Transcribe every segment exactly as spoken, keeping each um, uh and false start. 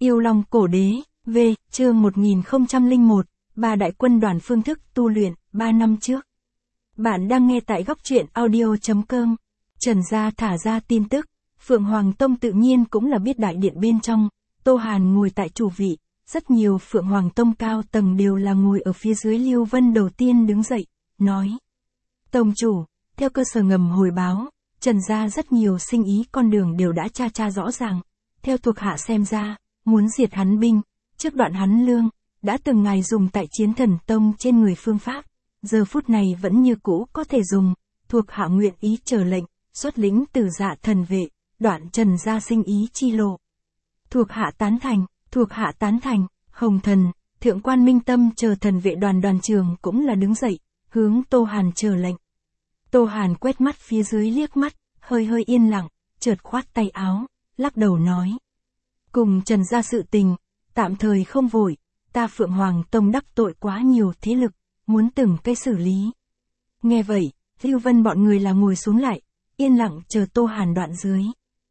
Yêu Long Cổ Đế, V, chương một nghìn không trăm lẻ một, ba đại quân đoàn phương thức tu luyện, ba năm trước. Bạn đang nghe tại góc truyện audio.com. Trần Gia thả ra tin tức, Phượng Hoàng Tông tự nhiên cũng là biết đại điện bên trong, Tô Hàn ngồi tại chủ vị, rất nhiều Phượng Hoàng Tông cao tầng đều là ngồi ở phía dưới. Lưu Vân đầu tiên đứng dậy, nói. Tông chủ, theo cơ sở ngầm hồi báo, Trần Gia rất nhiều sinh ý con đường đều đã tra tra rõ ràng, theo thuộc hạ xem ra, muốn diệt hắn binh, trước đoạn hắn lương, đã từng ngày dùng tại Chiến Thần Tông trên người phương pháp, giờ phút này vẫn như cũ có thể dùng, thuộc hạ nguyện ý chờ lệnh, xuất lĩnh Tử Dạ thần vệ, đoạn Trần Gia sinh ý chi lộ. Thuộc hạ tán thành, thuộc hạ tán thành, Hồng Thần, Thượng quan Minh Tâm chờ thần vệ đoàn đoàn trường cũng là đứng dậy, hướng Tô Hàn chờ lệnh. Tô Hàn quét mắt phía dưới liếc mắt, hơi hơi yên lặng, chợt khoát tay áo, lắc đầu nói. Cùng Trần Gia sự tình, tạm thời không vội, ta Phượng Hoàng Tông đắc tội quá nhiều thế lực, muốn từng cái xử lý. Nghe vậy, Lưu Vân bọn người là ngồi xuống lại, yên lặng chờ Tô Hàn đoạn dưới.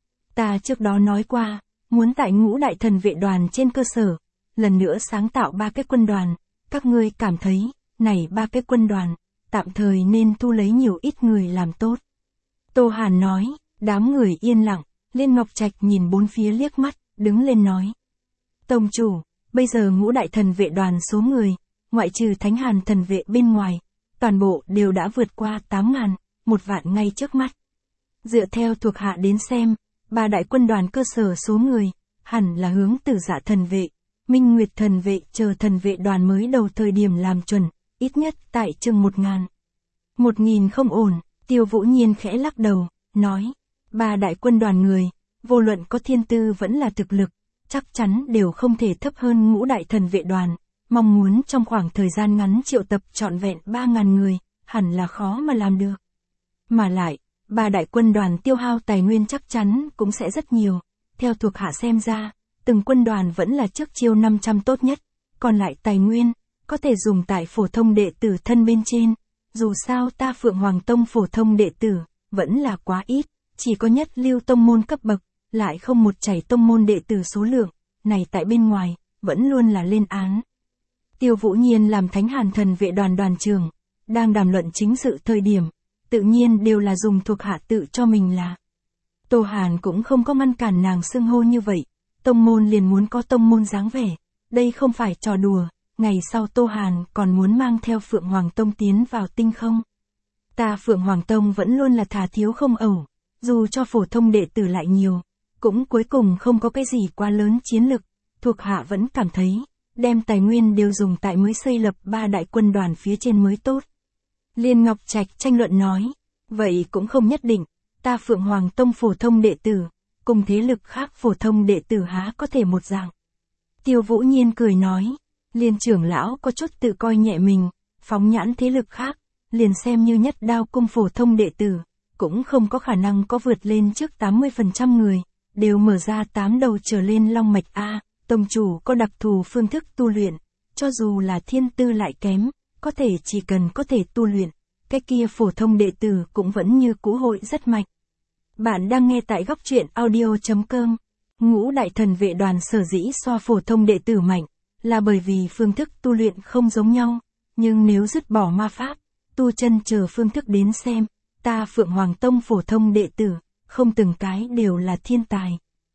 Ta trước đó nói qua, muốn tại ngũ đại thần vệ đoàn trên cơ sở, lần nữa sáng tạo ba cái quân đoàn, các ngươi cảm thấy, này ba cái quân đoàn, tạm thời nên thu lấy nhiều ít người làm tốt. Tô Hàn nói, đám người yên lặng, Liên Ngọc Trạch nhìn bốn phía liếc mắt, đứng lên nói. Tông chủ, bây giờ ngũ đại thần vệ đoàn số người, ngoại trừ Thánh Hàn thần vệ bên ngoài, toàn bộ đều đã vượt qua tám ngàn, một vạn ngay trước mắt. Dựa theo thuộc hạ đến xem, ba đại quân đoàn cơ sở số người, hẳn là hướng Tử Dạ thần vệ, Minh Nguyệt thần vệ chờ thần vệ đoàn mới đầu thời điểm làm chuẩn, ít nhất tại chừng một ngàn. Một nghìn không ổn, Tiêu Vũ Nhiên khẽ lắc đầu, nói, ba đại quân đoàn người, vô luận có thiên tư vẫn là thực lực, chắc chắn đều không thể thấp hơn ngũ đại thần vệ đoàn, mong muốn trong khoảng thời gian ngắn triệu tập trọn vẹn ba ngàn người, hẳn là khó mà làm được. Mà lại, ba đại quân đoàn tiêu hao tài nguyên chắc chắn cũng sẽ rất nhiều, theo thuộc hạ xem ra, từng quân đoàn vẫn là trước chiêu năm trăm tốt nhất, còn lại tài nguyên, có thể dùng tại phổ thông đệ tử thân bên trên, dù sao ta Phượng Hoàng Tông phổ thông đệ tử, vẫn là quá ít, chỉ có nhất lưu tông môn cấp bậc, lại không một chảy tông môn đệ tử số lượng, này tại bên ngoài, vẫn luôn là lên án. Tiêu Vũ Nhiên làm Thánh Hàn thần vệ đoàn đoàn trưởng, đang đàm luận chính sự thời điểm, tự nhiên đều là dùng thuộc hạ tự cho mình là. Tô Hàn cũng không có ngăn cản nàng xưng hô như vậy, tông môn liền muốn có tông môn dáng vẻ, đây không phải trò đùa, ngày sau Tô Hàn còn muốn mang theo Phượng Hoàng Tông tiến vào tinh không. Ta Phượng Hoàng Tông vẫn luôn là thà thiếu không ẩu, dù cho phổ thông đệ tử lại nhiều, cũng cuối cùng không có cái gì quá lớn chiến lực, thuộc hạ vẫn cảm thấy, đem tài nguyên đều dùng tại mới xây lập ba đại quân đoàn phía trên mới tốt. Liên Ngọc Trạch tranh luận nói, vậy cũng không nhất định, ta Phượng Hoàng Tông phổ thông đệ tử, cùng thế lực khác phổ thông đệ tử há có thể một dạng. Tiêu Vũ Nhiên cười nói, Liên trưởng lão có chút tự coi nhẹ mình, phóng nhãn thế lực khác, liền xem như nhất đao cung phổ thông đệ tử, cũng không có khả năng có vượt lên trước tám mươi phần trăm người, đều mở ra tám đầu trở lên long mạch A, tông chủ có đặc thù phương thức tu luyện, cho dù là thiên tư lại kém, có thể chỉ cần có thể tu luyện, cái kia phổ thông đệ tử cũng vẫn như cũ hội rất mạnh. Bạn đang nghe tại góc truyện audio.com, ngũ đại thần vệ đoàn sở dĩ so phổ thông đệ tử mạnh, là bởi vì phương thức tu luyện không giống nhau, nhưng nếu dứt bỏ ma pháp, tu chân chờ phương thức đến xem, ta Phượng Hoàng Tông phổ thông đệ tử, không từng cái đều là thiên tài.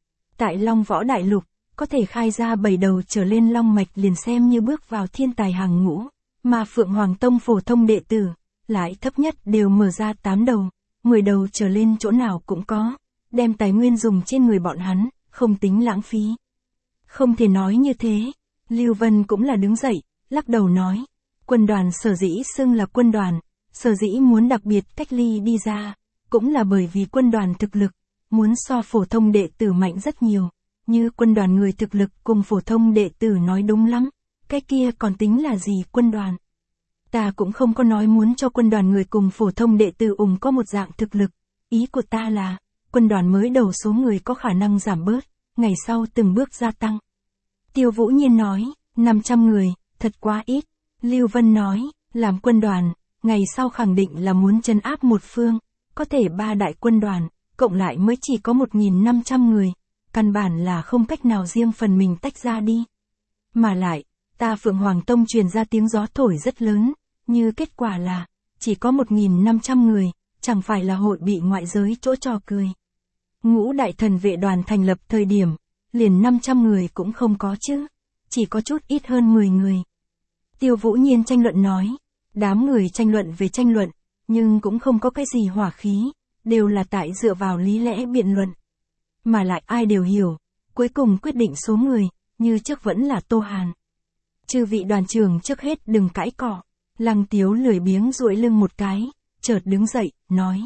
Tại Long Võ Đại Lục, có thể khai ra bảy đầu trở lên long mạch liền xem như bước vào thiên tài hàng ngũ, mà Phượng Hoàng Tông phổ thông đệ tử, lại thấp nhất đều mở ra tám đầu, mười đầu trở lên chỗ nào cũng có, đem tài nguyên dùng trên người bọn hắn, không tính lãng phí. Không thể nói như thế, Lưu Vân cũng là đứng dậy, lắc đầu nói, quân đoàn sở dĩ xưng là quân đoàn, sở dĩ muốn đặc biệt cách ly đi ra, cũng là bởi vì quân đoàn thực lực, muốn so phổ thông đệ tử mạnh rất nhiều, như quân đoàn người thực lực cùng phổ thông đệ tử nói đúng lắm, cái kia còn tính là gì quân đoàn. Ta cũng không có nói muốn cho quân đoàn người cùng phổ thông đệ tử ủng có một dạng thực lực, ý của ta là, quân đoàn mới đầu số người có khả năng giảm bớt, ngày sau từng bước gia tăng. Tiêu Vũ Nhiên nói, năm trăm người, thật quá ít. Lưu Vân nói, làm quân đoàn, ngày sau khẳng định là muốn trấn áp một phương, có thể ba đại quân đoàn, cộng lại mới chỉ có một nghìn năm trăm người, căn bản là không cách nào riêng phần mình tách ra đi. Mà lại, ta Phượng Hoàng Tông truyền ra tiếng gió thổi rất lớn, như kết quả là, chỉ có một nghìn năm trăm người, chẳng phải là hội bị ngoại giới chỗ trò cười. Ngũ đại thần vệ đoàn thành lập thời điểm, liền năm trăm người cũng không có chứ, chỉ có chút ít hơn mười người. Tiêu Vũ Nhiên tranh luận nói, đám người tranh luận về tranh luận, nhưng cũng không có cái gì hỏa khí, đều là tại dựa vào lý lẽ biện luận. Mà lại ai đều hiểu, cuối cùng quyết định số người, như trước vẫn là Tô Hàn. Chư vị đoàn trưởng trước hết đừng cãi cọ. Lăng Tiếu lười biếng duỗi lưng một cái, chợt đứng dậy, nói.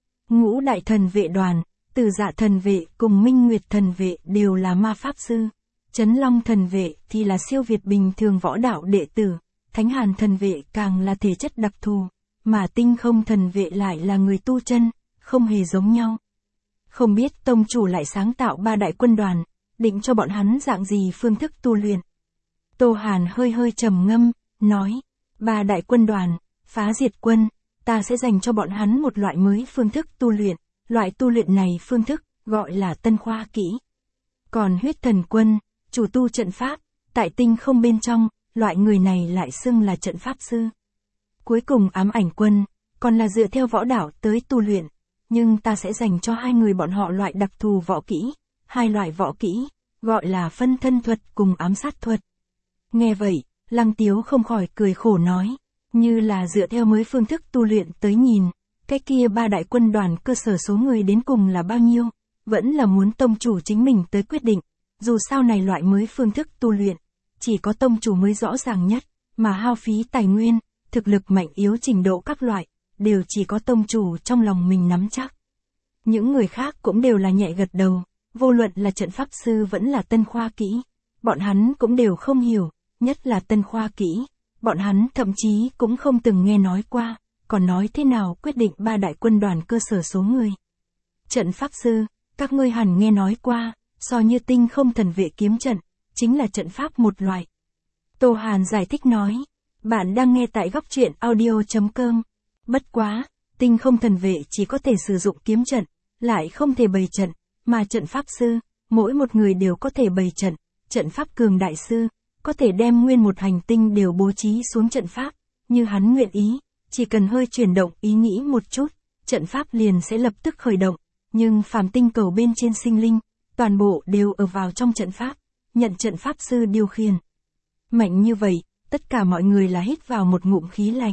Ngũ đại thần vệ đoàn, Từ Dạ thần vệ cùng Minh Nguyệt thần vệ đều là ma pháp sư. Chấn Long thần vệ thì là siêu việt bình thường võ đạo đệ tử, Thánh Hàn thần vệ càng là thể chất đặc thù, mà Tinh Không thần vệ lại là người tu chân, không hề giống nhau. Không biết tông chủ lại sáng tạo ba đại quân đoàn, định cho bọn hắn dạng gì phương thức tu luyện. Tô Hàn hơi hơi trầm ngâm, nói, ba đại quân đoàn, phá diệt quân, ta sẽ dành cho bọn hắn một loại mới phương thức tu luyện, loại tu luyện này phương thức, gọi là tân khoa kỹ. Còn huyết thần quân, chủ tu trận pháp, tại tinh không bên trong, loại người này lại xưng là trận pháp sư. Cuối cùng ám ảnh quân, còn là dựa theo võ đạo tới tu luyện, nhưng ta sẽ dành cho hai người bọn họ loại đặc thù võ kỹ, hai loại võ kỹ, gọi là phân thân thuật cùng ám sát thuật. Nghe vậy, Lăng Tiếu không khỏi cười khổ nói, như là dựa theo mới phương thức tu luyện tới nhìn, cái kia ba đại quân đoàn cơ sở số người đến cùng là bao nhiêu, vẫn là muốn tông chủ chính mình tới quyết định, dù sao này loại mới phương thức tu luyện, chỉ có tông chủ mới rõ ràng nhất, mà hao phí tài nguyên, thực lực mạnh yếu trình độ các loại, đều chỉ có tông chủ trong lòng mình nắm chắc. Những người khác cũng đều là nhẹ gật đầu, vô luận là trận pháp sư vẫn là tân khoa kỹ, bọn hắn cũng đều không hiểu, nhất là tân khoa kỹ, bọn hắn thậm chí cũng không từng nghe nói qua, còn nói thế nào quyết định ba đại quân đoàn cơ sở số người. Trận pháp sư, các ngươi hẳn nghe nói qua, so như Tinh Không thần vệ kiếm trận, chính là trận pháp một loại. Tô Hàn giải thích nói, bạn đang nghe tại góc truyện audio chấm com. Bất quá, Tinh Không thần vệ chỉ có thể sử dụng kiếm trận, lại không thể bày trận, mà trận pháp sư, mỗi một người đều có thể bày trận, trận pháp cường đại sư, có thể đem nguyên một hành tinh đều bố trí xuống trận pháp, như hắn nguyện ý, chỉ cần hơi chuyển động ý nghĩ một chút, trận pháp liền sẽ lập tức khởi động, nhưng phàm tinh cầu bên trên sinh linh, toàn bộ đều ở vào trong trận pháp, nhận trận pháp sư điều khiển. Mạnh như vậy, tất cả mọi người là hít vào một ngụm khí lạnh.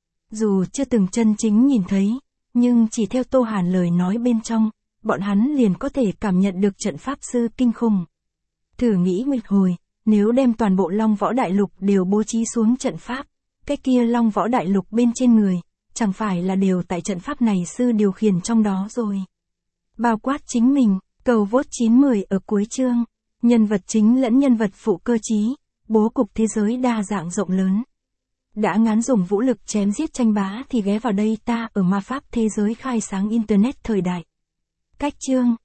Dù chưa từng chân chính nhìn thấy, nhưng chỉ theo Tô Hàn lời nói bên trong, bọn hắn liền có thể cảm nhận được trận pháp sư kinh khủng. Thử nghĩ một hồi, nếu đem toàn bộ Long Võ Đại Lục đều bố trí xuống trận pháp, cái kia Long Võ Đại Lục bên trên người, chẳng phải là đều tại trận pháp này sư điều khiển trong đó rồi. Bao quát chính mình, cầu vote chín mười ở cuối chương, nhân vật chính lẫn nhân vật phụ cơ chí, bố cục thế giới đa dạng rộng lớn. Đã ngán dùng vũ lực chém giết tranh bá thì ghé vào đây ta ở ma pháp thế giới khai sáng Internet thời đại. Cách chương